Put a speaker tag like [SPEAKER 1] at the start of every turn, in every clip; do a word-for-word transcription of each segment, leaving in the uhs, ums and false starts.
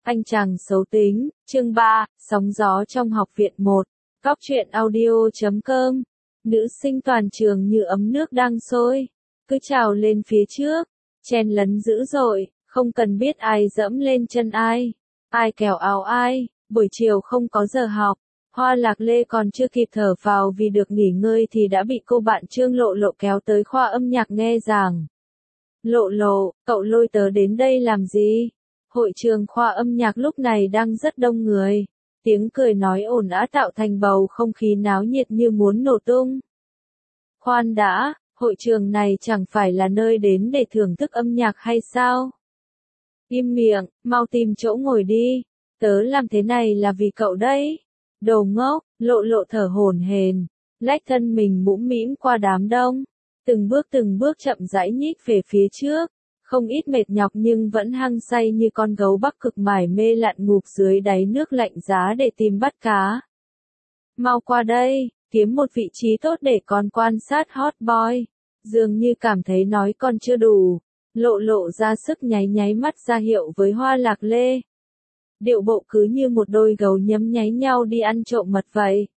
[SPEAKER 1] Anh chàng xấu tính, chương ba, sóng gió trong học viện một. Cóc truyện audio chấm com. Nữ sinh toàn trường như ấm nước đang sôi, cứ trào lên phía trước, chen lấn dữ dội, không cần biết ai dẫm lên chân ai, ai kéo áo ai. Buổi chiều không có giờ học, Hoa Lạc Lê còn chưa kịp thở phào vì được nghỉ ngơi thì đã bị cô bạn Trương Lộ Lộ kéo tới khoa âm nhạc nghe giảng. Lộ Lộ, cậu lôi tớ đến đây làm gì? Hội trường khoa âm nhạc lúc này đang rất đông người, tiếng cười nói ồn ào tạo thành bầu không khí náo nhiệt như muốn nổ tung. Khoan đã, hội trường này chẳng phải là nơi đến để thưởng thức âm nhạc hay sao? Im miệng, mau tìm chỗ ngồi đi, tớ làm thế này là vì cậu đấy. Đồ ngốc, Lộ Lộ thở hổn hển, lách thân mình mũm mĩm qua đám đông, từng bước từng bước chậm rãi nhích về phía trước. Không ít mệt nhọc nhưng vẫn hăng say như con gấu Bắc Cực mải mê lặn ngụp dưới đáy nước lạnh giá để tìm bắt cá. Mau qua đây, kiếm một vị trí tốt để con quan sát hot boy. Dường như cảm thấy nói còn chưa đủ, Lộ Lộ ra sức nháy nháy mắt ra hiệu với Hoa Lạc Lê. Điệu bộ cứ như một đôi gấu nhấm nháy nhau đi ăn trộm mật vậy.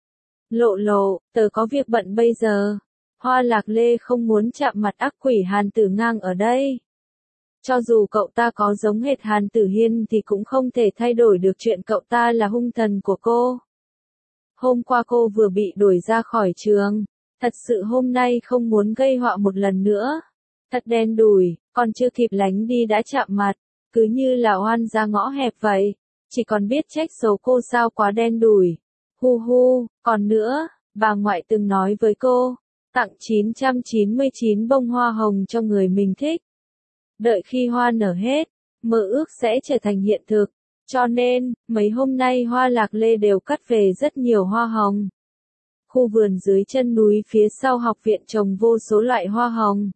[SPEAKER 1] Lộ Lộ, tớ có việc bận bây giờ. Hoa Lạc Lê không muốn chạm mặt ác quỷ Hàn Tử Ngang ở đây. Cho dù cậu ta có giống hệt Hàn Tử Hiên thì cũng không thể thay đổi được chuyện cậu ta là hung thần của cô. Hôm qua cô vừa bị đuổi ra khỏi trường, thật sự hôm nay không muốn gây họa một lần nữa. Thật đen đủi, còn chưa kịp lánh đi đã chạm mặt, cứ như là oan ra ngõ hẹp vậy, chỉ còn biết trách số cô sao quá đen đủi. Hu hu, còn nữa, bà ngoại từng nói với cô, tặng chín trăm chín mươi chín bông hoa hồng cho người mình thích. Đợi khi hoa nở hết, mơ ước sẽ trở thành hiện thực, cho nên, mấy hôm nay Hoa Lạc Lê đều cắt về rất nhiều hoa hồng. Khu vườn dưới chân núi phía sau học viện trồng vô số loại hoa hồng.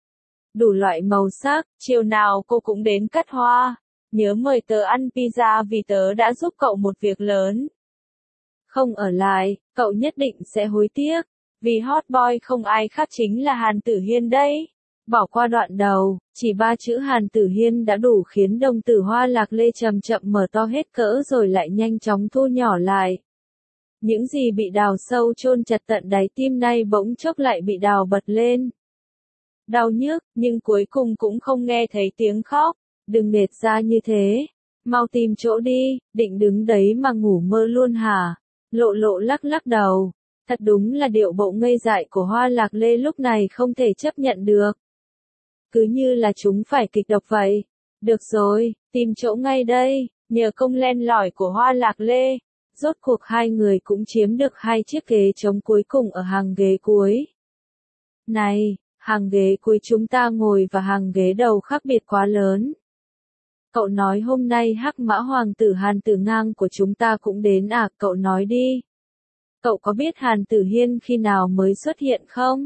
[SPEAKER 1] Đủ loại màu sắc, chiều nào cô cũng đến cắt hoa. Nhớ mời tớ ăn pizza vì tớ đã giúp cậu một việc lớn. Không ở lại, cậu nhất định sẽ hối tiếc, vì hot boy không ai khác chính là Hàn Tử Hiên đấy. Bỏ qua đoạn đầu, chỉ ba chữ Hàn Tử Hiên đã đủ khiến đồng tử Hoa Lạc Lê chậm chậm mở to hết cỡ rồi lại nhanh chóng thu nhỏ lại. Những gì bị đào sâu chôn chặt tận đáy tim nay bỗng chốc lại bị đào bật lên. Đau nhức, nhưng cuối cùng cũng không nghe thấy tiếng khóc. Đừng nệt ra như thế, mau tìm chỗ đi, định đứng đấy mà ngủ mơ luôn hả? Lộ Lộ lắc lắc đầu. Thật đúng là điệu bộ ngây dại của Hoa Lạc Lê lúc này không thể chấp nhận được. Cứ như là chúng phải kịch độc vậy. Được rồi, tìm chỗ ngay đây, nhờ công len lỏi của Hoa Lạc Lê. Rốt cuộc hai người cũng chiếm được hai chiếc ghế trống cuối cùng ở hàng ghế cuối. Này, hàng ghế cuối chúng ta ngồi và hàng ghế đầu khác biệt quá lớn. Cậu nói hôm nay Hắc Mã Hoàng tử Hàn Tử Ngang của chúng ta cũng đến à, cậu nói đi. Cậu có biết Hàn Tử Hiên khi nào mới xuất hiện không?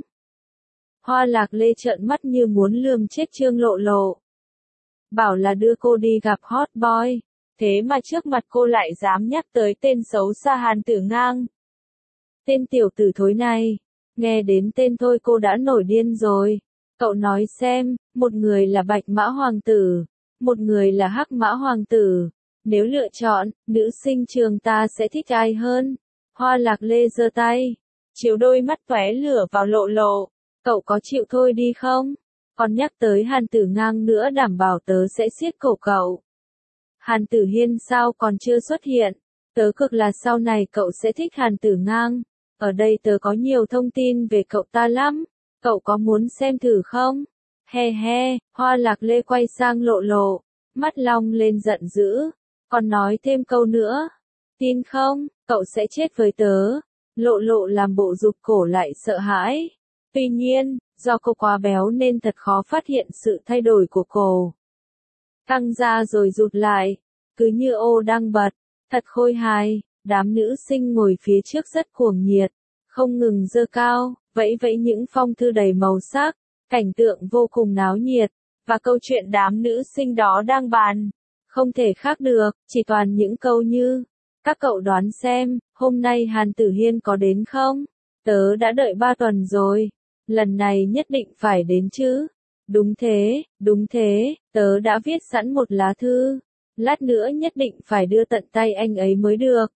[SPEAKER 1] Hoa Lạc Lê trợn mắt như muốn lườm chết Trương Lộ Lộ. Bảo là đưa cô đi gặp hot boy, thế mà trước mặt cô lại dám nhắc tới tên xấu xa Hàn Tử Ngang. Tên tiểu tử thối này, nghe đến tên thôi cô đã nổi điên rồi. Cậu nói xem, một người là Bạch Mã Hoàng tử, một người là Hắc Mã Hoàng tử. Nếu lựa chọn, nữ sinh trường ta sẽ thích ai hơn? Hoa Lạc Lê giơ tay, chiếu đôi mắt tóe lửa vào Lộ Lộ. Cậu có chịu thôi đi không? Còn nhắc tới Hàn Tử Ngang nữa đảm bảo tớ sẽ siết cổ cậu. Hàn Tử Hiên sao còn chưa xuất hiện? Tớ cực là sau này cậu sẽ thích Hàn Tử Ngang. Ở đây tớ có nhiều thông tin về cậu ta lắm. Cậu có muốn xem thử không? He he, Hoa Lạc Lê quay sang Lộ Lộ, mắt long lên giận dữ. Còn nói thêm câu nữa. Tin không, cậu sẽ chết với tớ. Lộ Lộ làm bộ rụt cổ lại sợ hãi. Tuy nhiên, do cô quá béo nên thật khó phát hiện sự thay đổi của cô. Căng ra rồi rụt lại, cứ như ô đang bật, thật khôi hài. Đám nữ sinh ngồi phía trước rất cuồng nhiệt, không ngừng giơ cao, vẫy vẫy những phong thư đầy màu sắc, cảnh tượng vô cùng náo nhiệt, và câu chuyện đám nữ sinh đó đang bàn. Không thể khác được, chỉ toàn những câu như, các cậu đoán xem, hôm nay Hàn Tử Hiên có đến không? Tớ đã đợi ba tuần rồi. Lần này nhất định phải đến chứ. Đúng thế, đúng thế, tớ đã viết sẵn một lá thư. Lát nữa nhất định phải đưa tận tay anh ấy mới được.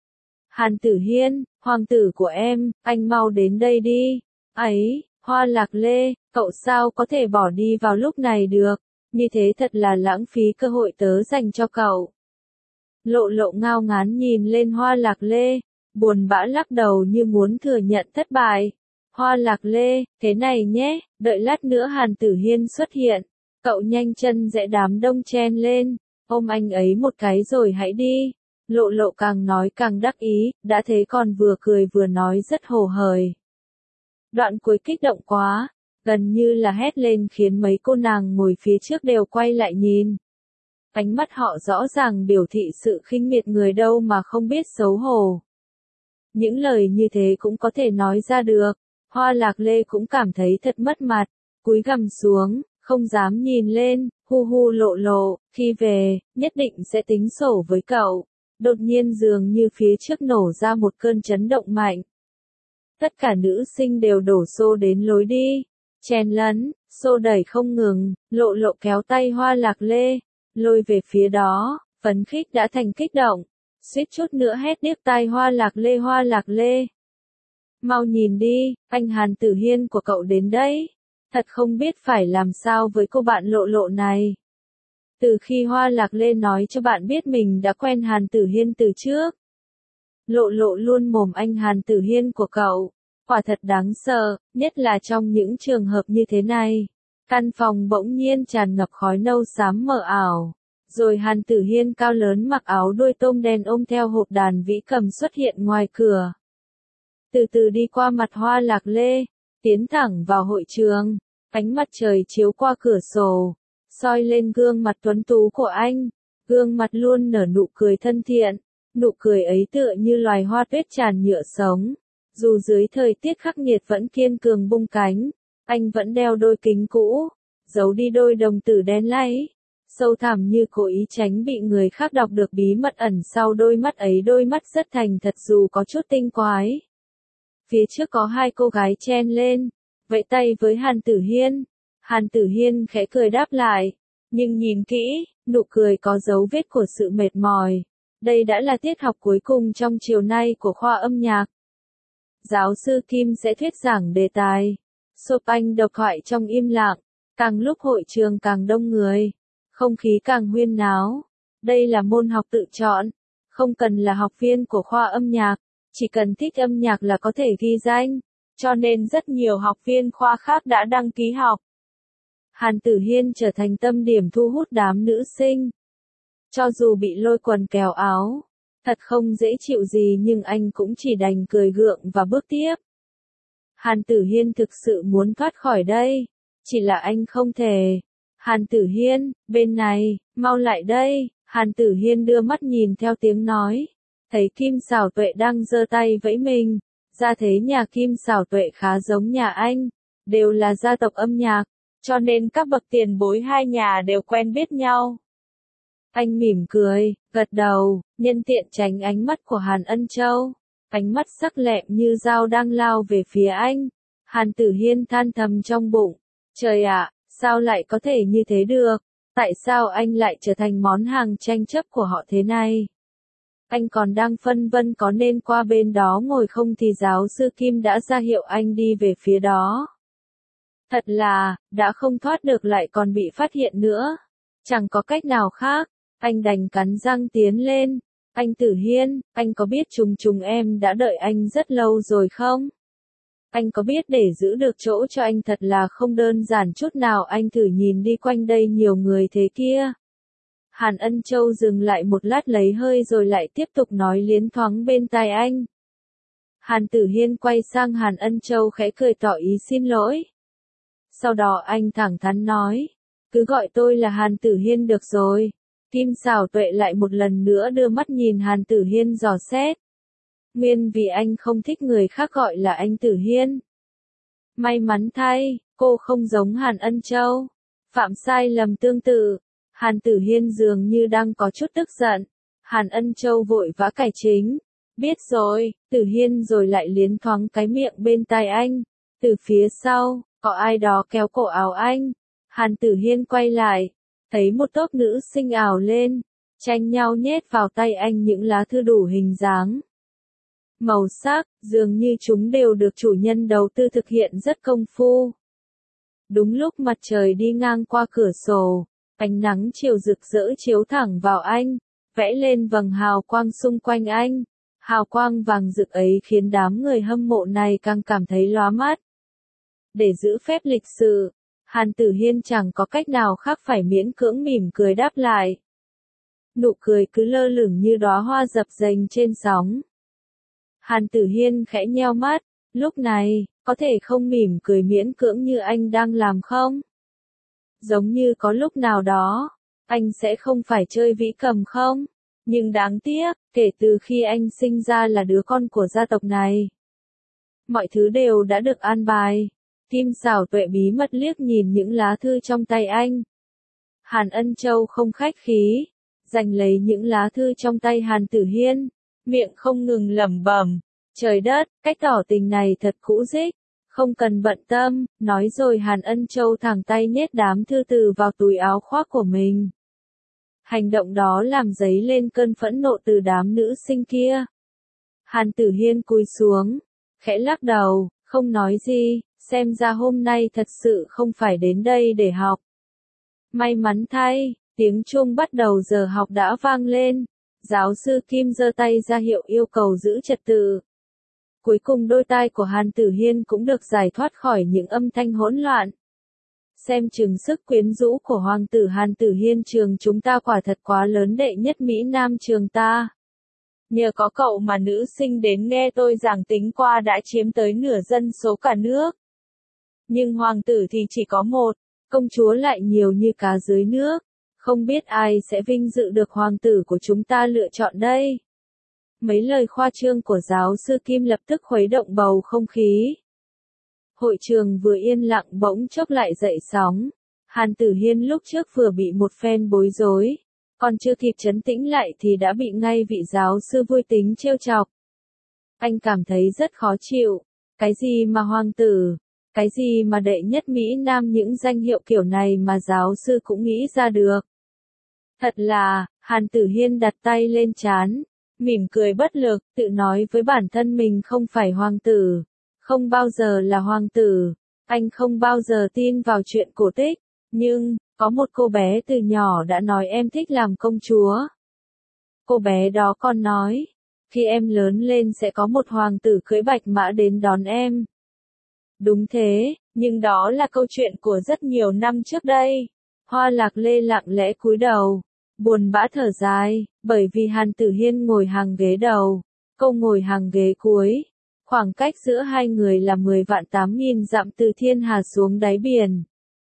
[SPEAKER 1] Hàn Tử Hiên, hoàng tử của em, anh mau đến đây đi. Ấy, Hoa Lạc Lê, cậu sao có thể bỏ đi vào lúc này được, như thế thật là lãng phí cơ hội tớ dành cho cậu. Lộ Lộ ngao ngán nhìn lên Hoa Lạc Lê, buồn bã lắc đầu như muốn thừa nhận thất bại. Hoa Lạc Lê, thế này nhé, đợi lát nữa Hàn Tử Hiên xuất hiện, cậu nhanh chân rẽ đám đông chen lên, ôm anh ấy một cái rồi hãy đi. Lộ Lộ càng nói càng đắc ý, đã thế còn vừa cười vừa nói rất hồ hởi. Đoạn cuối kích động quá, gần như là hét lên khiến mấy cô nàng ngồi phía trước đều quay lại nhìn. Ánh mắt họ rõ ràng biểu thị sự khinh miệt người đâu mà không biết xấu hổ. Những lời như thế cũng có thể nói ra được, Hoa Lạc Lê cũng cảm thấy thật mất mặt, cúi gằm xuống, không dám nhìn lên, hu hu Lộ Lộ, khi về, nhất định sẽ tính sổ với cậu. Đột nhiên dường như phía trước nổ ra một cơn chấn động mạnh. Tất cả nữ sinh đều đổ xô đến lối đi, chen lấn, xô đẩy không ngừng, Lộ Lộ kéo tay Hoa Lạc Lê, lôi về phía đó, phấn khích đã thành kích động, suýt chút nữa hét điếc tai Hoa Lạc Lê Hoa Lạc Lê. Mau nhìn đi, anh Hàn Tử Hiên của cậu đến đấy, thật không biết phải làm sao với cô bạn Lộ Lộ này. Từ khi Hoa Lạc Lê nói cho bạn biết mình đã quen Hàn Tử Hiên từ trước. Lộ Lộ luôn mồm anh Hàn Tử Hiên của cậu, quả thật đáng sợ, nhất là trong những trường hợp như thế này. Căn phòng bỗng nhiên tràn ngập khói nâu xám mờ ảo, rồi Hàn Tử Hiên cao lớn mặc áo đuôi tôm đen ôm theo hộp đàn vĩ cầm xuất hiện ngoài cửa. Từ từ đi qua mặt Hoa Lạc Lê, tiến thẳng vào hội trường, ánh mặt trời chiếu qua cửa sổ, soi lên gương mặt tuấn tú của anh, gương mặt luôn nở nụ cười thân thiện, nụ cười ấy tựa như loài hoa tuyết tràn nhựa sống, dù dưới thời tiết khắc nghiệt vẫn kiên cường bung cánh, anh vẫn đeo đôi kính cũ, giấu đi đôi đồng tử đen láy, sâu thẳm như cố ý tránh bị người khác đọc được bí mật ẩn sau đôi mắt ấy, đôi mắt rất thành thật dù có chút tinh quái. Phía trước có hai cô gái chen lên, vẫy tay với Hàn Tử Hiên. Hàn Tử Hiên khẽ cười đáp lại, nhưng nhìn kỹ, nụ cười có dấu vết của sự mệt mỏi. Đây đã là tiết học cuối cùng trong chiều nay của khoa âm nhạc. Giáo sư Kim sẽ thuyết giảng đề tài. Chopin độc thoại trong im lặng, càng lúc hội trường càng đông người, không khí càng huyên náo. Đây là môn học tự chọn, không cần là học viên của khoa âm nhạc, chỉ cần thích âm nhạc là có thể ghi danh, cho nên rất nhiều học viên khoa khác đã đăng ký học. Hàn Tử Hiên trở thành tâm điểm thu hút đám nữ sinh. Cho dù bị lôi quần kéo áo, thật không dễ chịu gì nhưng anh cũng chỉ đành cười gượng và bước tiếp. Hàn Tử Hiên thực sự muốn thoát khỏi đây, chỉ là anh không thể. Hàn Tử Hiên, bên này, mau lại đây. Hàn Tử Hiên đưa mắt nhìn theo tiếng nói, thấy Kim Xảo Tuệ đang giơ tay vẫy mình, ra thế nhà Kim Xảo Tuệ khá giống nhà anh, đều là gia tộc âm nhạc, cho nên các bậc tiền bối hai nhà đều quen biết nhau. Anh mỉm cười, gật đầu, nhân tiện tránh ánh mắt của Hàn Ân Châu, ánh mắt sắc lẹm như dao đang lao về phía anh. Hàn Tử Hiên than thầm trong bụng, trời ạ, sao lại có thể như thế được, tại sao anh lại trở thành món hàng tranh chấp của họ thế này? Anh còn đang phân vân có nên qua bên đó ngồi không thì giáo sư Kim đã ra hiệu anh đi về phía đó. Thật là, đã không thoát được lại còn bị phát hiện nữa. Chẳng có cách nào khác, anh đành cắn răng tiến lên. Anh Tử Hiên, anh có biết Trùng Trùng em đã đợi anh rất lâu rồi không? Anh có biết để giữ được chỗ cho anh thật là không đơn giản chút nào, anh thử nhìn đi quanh đây nhiều người thế kia. Hàn Ân Châu dừng lại một lát lấy hơi rồi lại tiếp tục nói liến thoáng bên tai anh. Hàn Tử Hiên quay sang Hàn Ân Châu khẽ cười tỏ ý xin lỗi. Sau đó anh thẳng thắn nói, cứ gọi tôi là Hàn Tử Hiên được rồi. Kim Xảo Tuệ lại một lần nữa đưa mắt nhìn Hàn Tử Hiên dò xét. Nguyên vì anh không thích người khác gọi là anh Tử Hiên. May mắn thay, cô không giống Hàn Ân Châu, phạm sai lầm tương tự. Hàn Tử Hiên dường như đang có chút tức giận. Hàn Ân Châu vội vã cải chính. Biết rồi, Tử Hiên, rồi lại liến thoáng cái miệng bên tai anh. Từ phía sau, có ai đó kéo cổ áo anh. Hàn Tử Hiên quay lại, thấy một tốp nữ sinh ảo lên. tranh nhau nhét vào tay anh những lá thư đủ hình dáng, màu sắc, dường như chúng đều được chủ nhân đầu tư thực hiện rất công phu. Đúng lúc mặt trời đi ngang qua cửa sổ, ánh nắng chiều rực rỡ chiếu thẳng vào anh, vẽ lên vầng hào quang xung quanh anh. Hào quang vàng rực ấy khiến đám người hâm mộ này càng cảm thấy lóa mắt. Để giữ phép lịch sự, Hàn Tử Hiên chẳng có cách nào khác phải miễn cưỡng mỉm cười đáp lại. Nụ cười cứ lơ lửng như đóa hoa dập dềnh trên sóng. Hàn Tử Hiên khẽ nheo mắt, lúc này, có thể không mỉm cười miễn cưỡng như anh đang làm không? Giống như có lúc nào đó, anh sẽ không phải chơi vĩ cầm không? Nhưng đáng tiếc, kể từ khi anh sinh ra là đứa con của gia tộc này, mọi thứ đều đã được an bài. Kim Xảo Tuệ bí mật liếc nhìn những lá thư trong tay anh. Hàn Ân Châu không khách khí, giành lấy những lá thư trong tay Hàn Tử Hiên, miệng không ngừng lẩm bẩm, trời đất, cách tỏ tình này thật cũ rích, không cần bận tâm, nói rồi Hàn Ân Châu thẳng tay nhét đám thư từ vào túi áo khoác của mình. Hành động đó làm dấy lên cơn phẫn nộ từ đám nữ sinh kia. Hàn Tử Hiên cúi xuống, khẽ lắc đầu, không nói gì, xem ra hôm nay thật sự không phải đến đây để học. May mắn thay, tiếng chuông bắt đầu giờ học đã vang lên, giáo sư Kim giơ tay ra hiệu yêu cầu giữ trật tự. Cuối cùng đôi tai của Hàn Tử Hiên cũng được giải thoát khỏi những âm thanh hỗn loạn. Xem chừng sức quyến rũ của hoàng tử Hàn Tử Hiên trường chúng ta quả thật quá lớn, đệ nhất Mỹ Nam trường ta. Nhờ có cậu mà nữ sinh đến nghe tôi giảng tính qua đã chiếm tới nửa dân số cả nước. Nhưng hoàng tử thì chỉ có một, công chúa lại nhiều như cá dưới nước. Không biết ai sẽ vinh dự được hoàng tử của chúng ta lựa chọn đây. Mấy lời khoa trương của giáo sư Kim lập tức khuấy động bầu không khí. Hội trường vừa yên lặng bỗng chốc lại dậy sóng. Hàn Tử Hiên lúc trước vừa bị một phen bối rối, còn chưa kịp trấn tĩnh lại thì đã bị ngay vị giáo sư vui tính trêu chọc. Anh cảm thấy rất khó chịu. Cái gì mà hoàng tử, cái gì mà đệ nhất Mỹ Nam, những danh hiệu kiểu này mà giáo sư cũng nghĩ ra được. Thật là, Hàn Tử Hiên đặt tay lên trán, mỉm cười bất lực, tự nói với bản thân mình không phải hoàng tử, không bao giờ là hoàng tử, anh không bao giờ tin vào chuyện cổ tích, nhưng, có một cô bé từ nhỏ đã nói em thích làm công chúa. Cô bé đó còn nói, khi em lớn lên sẽ có một hoàng tử cưỡi bạch mã đến đón em. Đúng thế, nhưng đó là câu chuyện của rất nhiều năm trước đây. Hoa Lạc Lê lặng lẽ cúi đầu, buồn bã thở dài, bởi vì Hàn Tử Hiên ngồi hàng ghế đầu, cô ngồi hàng ghế cuối. Khoảng cách giữa hai người là mười vạn tám nghìn dặm từ thiên hà xuống đáy biển.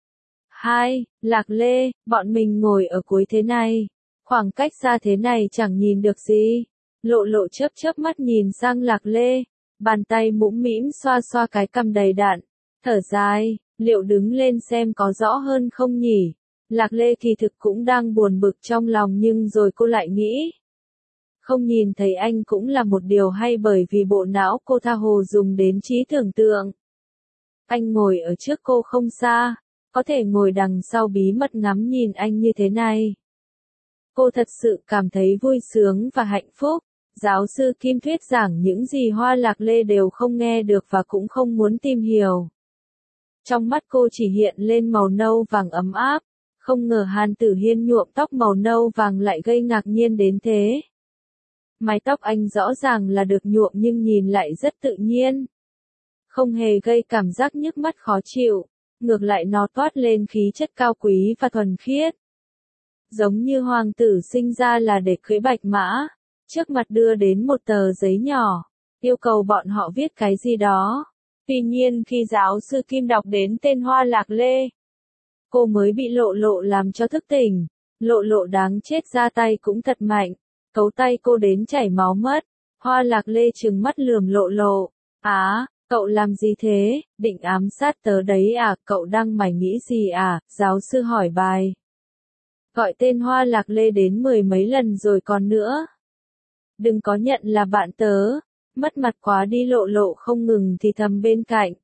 [SPEAKER 1] Hai, Lạc Lê, bọn mình ngồi ở cuối thế này. Khoảng cách xa thế này chẳng nhìn được gì. Lộ Lộ chớp chớp mắt nhìn sang Lạc Lê, bàn tay mũm mĩm xoa xoa cái cằm đầy đặn, thở dài, liệu đứng lên xem có rõ hơn không nhỉ? Lạc Lê kỳ thực cũng đang buồn bực trong lòng, nhưng rồi cô lại nghĩ, không nhìn thấy anh cũng là một điều hay, bởi vì bộ não cô tha hồ dùng đến trí tưởng tượng. Anh ngồi ở trước cô không xa, có thể ngồi đằng sau bí mật ngắm nhìn anh như thế này. Cô thật sự cảm thấy vui sướng và hạnh phúc. Giáo sư Kim thuyết giảng những gì Hoa Lạc Lê đều không nghe được và cũng không muốn tìm hiểu. Trong mắt cô chỉ hiện lên màu nâu vàng ấm áp, không ngờ Hàn Tử Hiên nhuộm tóc màu nâu vàng lại gây ngạc nhiên đến thế. Mái tóc anh rõ ràng là được nhuộm nhưng nhìn lại rất tự nhiên. Không hề gây cảm giác nhức mắt khó chịu, ngược lại nó toát lên khí chất cao quý và thuần khiết. Giống như hoàng tử sinh ra là để cưỡi bạch mã. Trước mặt đưa đến một tờ giấy nhỏ, yêu cầu bọn họ viết cái gì đó. Tuy nhiên khi giáo sư Kim đọc đến tên Hoa Lạc Lê, cô mới bị Lộ Lộ làm cho thức tỉnh. Lộ Lộ đáng chết ra tay cũng thật mạnh, cấu tay cô đến chảy máu mất. Hoa Lạc Lê trừng mắt lườm Lộ Lộ, á, cậu làm gì thế, định ám sát tớ đấy à, cậu đang mải nghĩ gì à, giáo sư hỏi bài. Gọi tên Hoa Lạc Lê đến mười mấy lần rồi còn nữa. Đừng có nhận là bạn tớ, mất mặt quá đi, Lộ Lộ không ngừng thì thầm bên cạnh.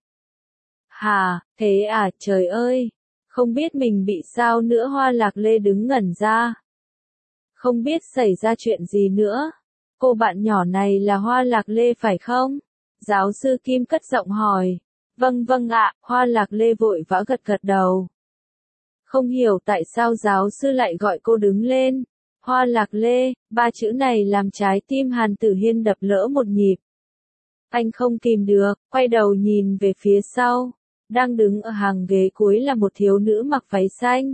[SPEAKER 1] Hà, thế à, trời ơi, không biết mình bị sao nữa. Hoa Lạc Lê đứng ngẩn ra. Không biết xảy ra chuyện gì nữa. Cô bạn nhỏ này là Hoa Lạc Lê phải không? Giáo sư Kim cất giọng hỏi. Vâng vâng ạ, Hoa Lạc Lê vội vã gật gật đầu. Không hiểu tại sao giáo sư lại gọi cô đứng lên. Hoa Lạc Lê, ba chữ này làm trái tim Hàn Tử Hiên đập lỡ một nhịp. Anh không kìm được, quay đầu nhìn về phía sau. Đang đứng ở hàng ghế cuối là một thiếu nữ mặc váy xanh.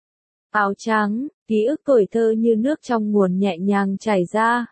[SPEAKER 1] Áo trắng, ký ức tuổi thơ như nước trong nguồn nhẹ nhàng chảy ra.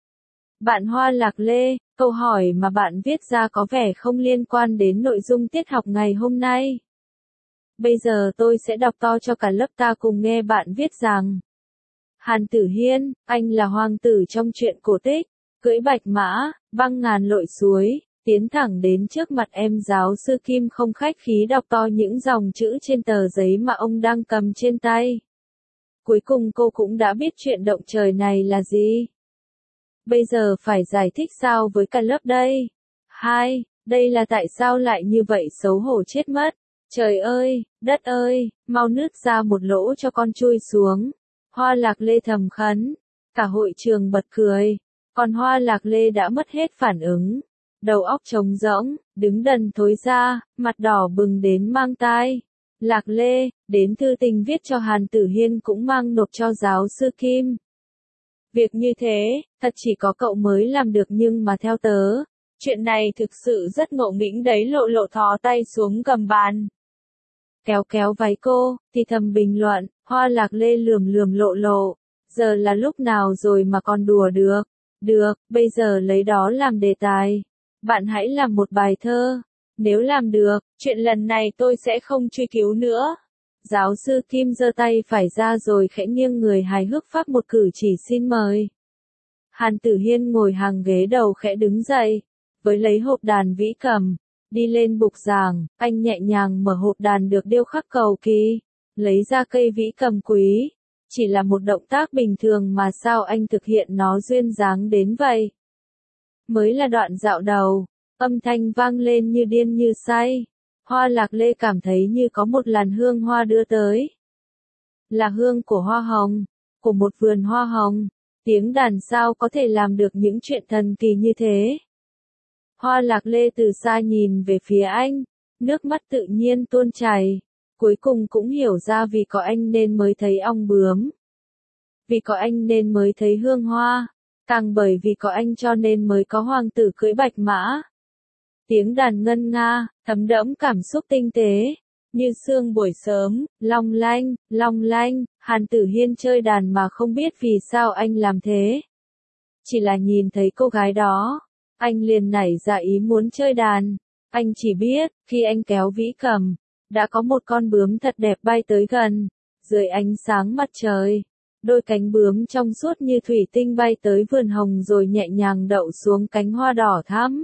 [SPEAKER 1] Bạn Hoa Lạc Lê, câu hỏi mà bạn viết ra có vẻ không liên quan đến nội dung tiết học ngày hôm nay. Bây giờ tôi sẽ đọc to cho cả lớp ta cùng nghe bạn viết rằng. Hàn Tử Hiên, anh là hoàng tử trong truyện cổ tích, cưỡi bạch mã, băng ngàn lội suối, tiến thẳng đến trước mặt em. Giáo sư Kim không khách khí đọc to những dòng chữ trên tờ giấy mà ông đang cầm trên tay. Cuối cùng cô cũng đã biết chuyện động trời này là gì. Bây giờ phải giải thích sao với cả lớp đây? Hai, đây là tại sao lại như vậy, xấu hổ chết mất. Trời ơi, đất ơi, mau nứt ra một lỗ cho con chui xuống. Hoa Lạc Lê thầm khấn. Cả hội trường bật cười. Còn Hoa Lạc Lê đã mất hết phản ứng. Đầu óc trống rỗng, đứng đần thối ra, mặt đỏ bừng đến mang tai. Lạc Lê, đến thư tình viết cho Hàn Tử Hiên cũng mang nộp cho giáo sư Kim. Việc như thế, thật chỉ có cậu mới làm được, nhưng mà theo tớ, chuyện này thực sự rất ngộ nghĩnh đấy. Lộ Lộ thò tay xuống gầm bàn. Kéo kéo váy cô, thì thầm bình luận. Hoa Lạc Lê lườm lườm Lộ Lộ. Giờ là lúc nào rồi mà còn đùa được? Được, bây giờ lấy đó làm đề tài. Bạn hãy làm một bài thơ. Nếu làm được, chuyện lần này tôi sẽ không truy cứu nữa. Giáo sư Kim giơ tay phải ra rồi khẽ nghiêng người hài hước phát một cử chỉ xin mời. Hàn Tử Hiên ngồi hàng ghế đầu khẽ đứng dậy, với lấy hộp đàn vĩ cầm, đi lên bục giảng. Anh nhẹ nhàng mở hộp đàn được điêu khắc cầu kỳ, lấy ra cây vĩ cầm quý. Chỉ là một động tác bình thường mà sao anh thực hiện nó duyên dáng đến vậy? Mới là đoạn dạo đầu, âm thanh vang lên như điên như say. Hoa Lạc Lê cảm thấy như có một làn hương hoa đưa tới. Là hương của hoa hồng, của một vườn hoa hồng. Tiếng đàn sao có thể làm được những chuyện thần kỳ như thế? Hoa Lạc Lê từ xa nhìn về phía anh, nước mắt tự nhiên tuôn chảy. Cuối cùng cũng hiểu ra vì có anh nên mới thấy ong bướm. Vì có anh nên mới thấy hương hoa. Càng bởi vì có anh cho nên mới có hoàng tử cưỡi bạch mã. Tiếng đàn ngân nga, thấm đẫm cảm xúc tinh tế. Như sương buổi sớm, long lanh, long lanh. Hàn Tử Hiên chơi đàn mà không biết vì sao anh làm thế. Chỉ là nhìn thấy cô gái đó, anh liền nảy ra ý muốn chơi đàn. Anh chỉ biết, khi anh kéo vĩ cầm, đã có một con bướm thật đẹp bay tới gần. Dưới ánh sáng mặt trời, đôi cánh bướm trong suốt như thủy tinh bay tới vườn hồng rồi nhẹ nhàng đậu xuống cánh hoa đỏ thắm.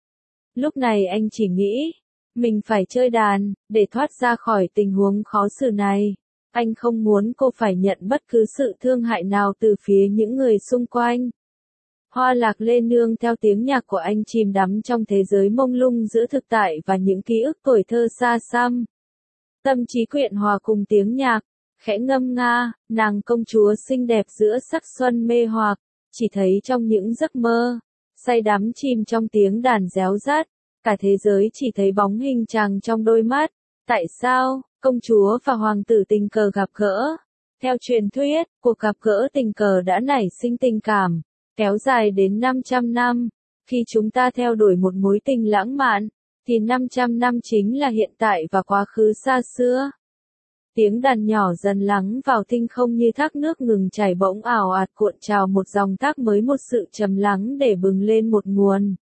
[SPEAKER 1] Lúc này anh chỉ nghĩ, mình phải chơi đàn, để thoát ra khỏi tình huống khó xử này. Anh không muốn cô phải nhận bất cứ sự thương hại nào từ phía những người xung quanh. Hoa Lạc Lê nương theo tiếng nhạc của anh chìm đắm trong thế giới mông lung giữa thực tại và những ký ức tuổi thơ xa xăm. Tâm trí quyện hòa cùng tiếng nhạc, khẽ ngâm nga, nàng công chúa xinh đẹp giữa sắc xuân mê hoặc, chỉ thấy trong những giấc mơ, say đắm chìm trong tiếng đàn réo rắt, cả thế giới chỉ thấy bóng hình chàng trong đôi mắt. Tại sao, công chúa và hoàng tử tình cờ gặp gỡ? Theo truyền thuyết, cuộc gặp gỡ tình cờ đã nảy sinh tình cảm, kéo dài đến năm trăm năm. Khi chúng ta theo đuổi một mối tình lãng mạn, thì năm trăm năm chính là hiện tại và quá khứ xa xưa. Tiếng đàn nhỏ dần lắng vào thinh không như thác nước ngừng chảy, bỗng ảo ạt cuộn trào một dòng thác mới, một sự trầm lắng để bừng lên một nguồn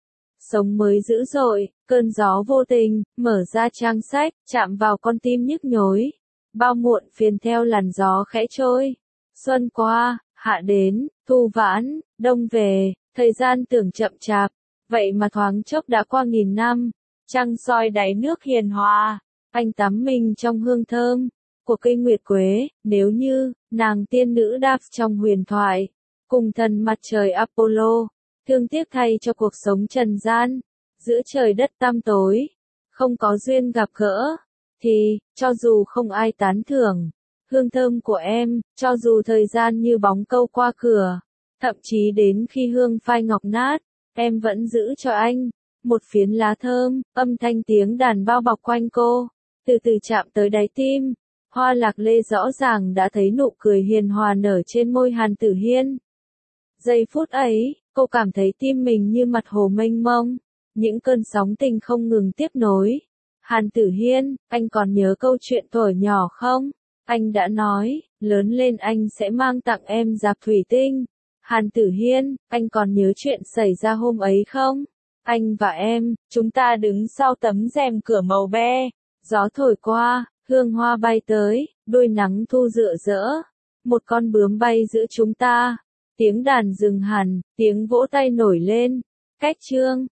[SPEAKER 1] sống mới dữ dội. Cơn gió vô tình mở ra trang sách, chạm vào con tim nhức nhối. Bao muộn phiền theo làn gió khẽ trôi. Xuân qua, hạ đến, thu vãn, đông về. Thời gian tưởng chậm chạp, vậy mà thoáng chốc đã qua nghìn năm. Trăng soi đáy nước hiền hòa, anh tắm mình trong hương thơm của cây nguyệt quế. Nếu như nàng tiên nữ Daphne trong huyền thoại, cùng thần mặt trời Apollo, thương tiếc thay cho cuộc sống trần gian, giữa trời đất tăm tối, không có duyên gặp gỡ, thì cho dù không ai tán thưởng, hương thơm của em, cho dù thời gian như bóng câu qua cửa, thậm chí đến khi hương phai ngọc nát, em vẫn giữ cho anh một phiến lá thơm, âm thanh tiếng đàn bao bọc quanh cô, từ từ chạm tới đáy tim. Hoa Lạc Lê rõ ràng đã thấy nụ cười hiền hòa nở trên môi Hàn Tử Hiên. Giây phút ấy, cô cảm thấy tim mình như mặt hồ mênh mông, những cơn sóng tình không ngừng tiếp nối. Hàn Tử Hiên, anh còn nhớ câu chuyện thuở nhỏ không? Anh đã nói, lớn lên anh sẽ mang tặng em dạp thủy tinh. Hàn Tử Hiên, anh còn nhớ chuyện xảy ra hôm ấy không? Anh và em, chúng ta đứng sau tấm rèm cửa màu be, gió thổi qua, hương hoa bay tới, đôi nắng thu rựa rỡ, một con bướm bay giữa chúng ta. Tiếng đàn dừng hẳn, tiếng vỗ tay nổi lên. Cách chương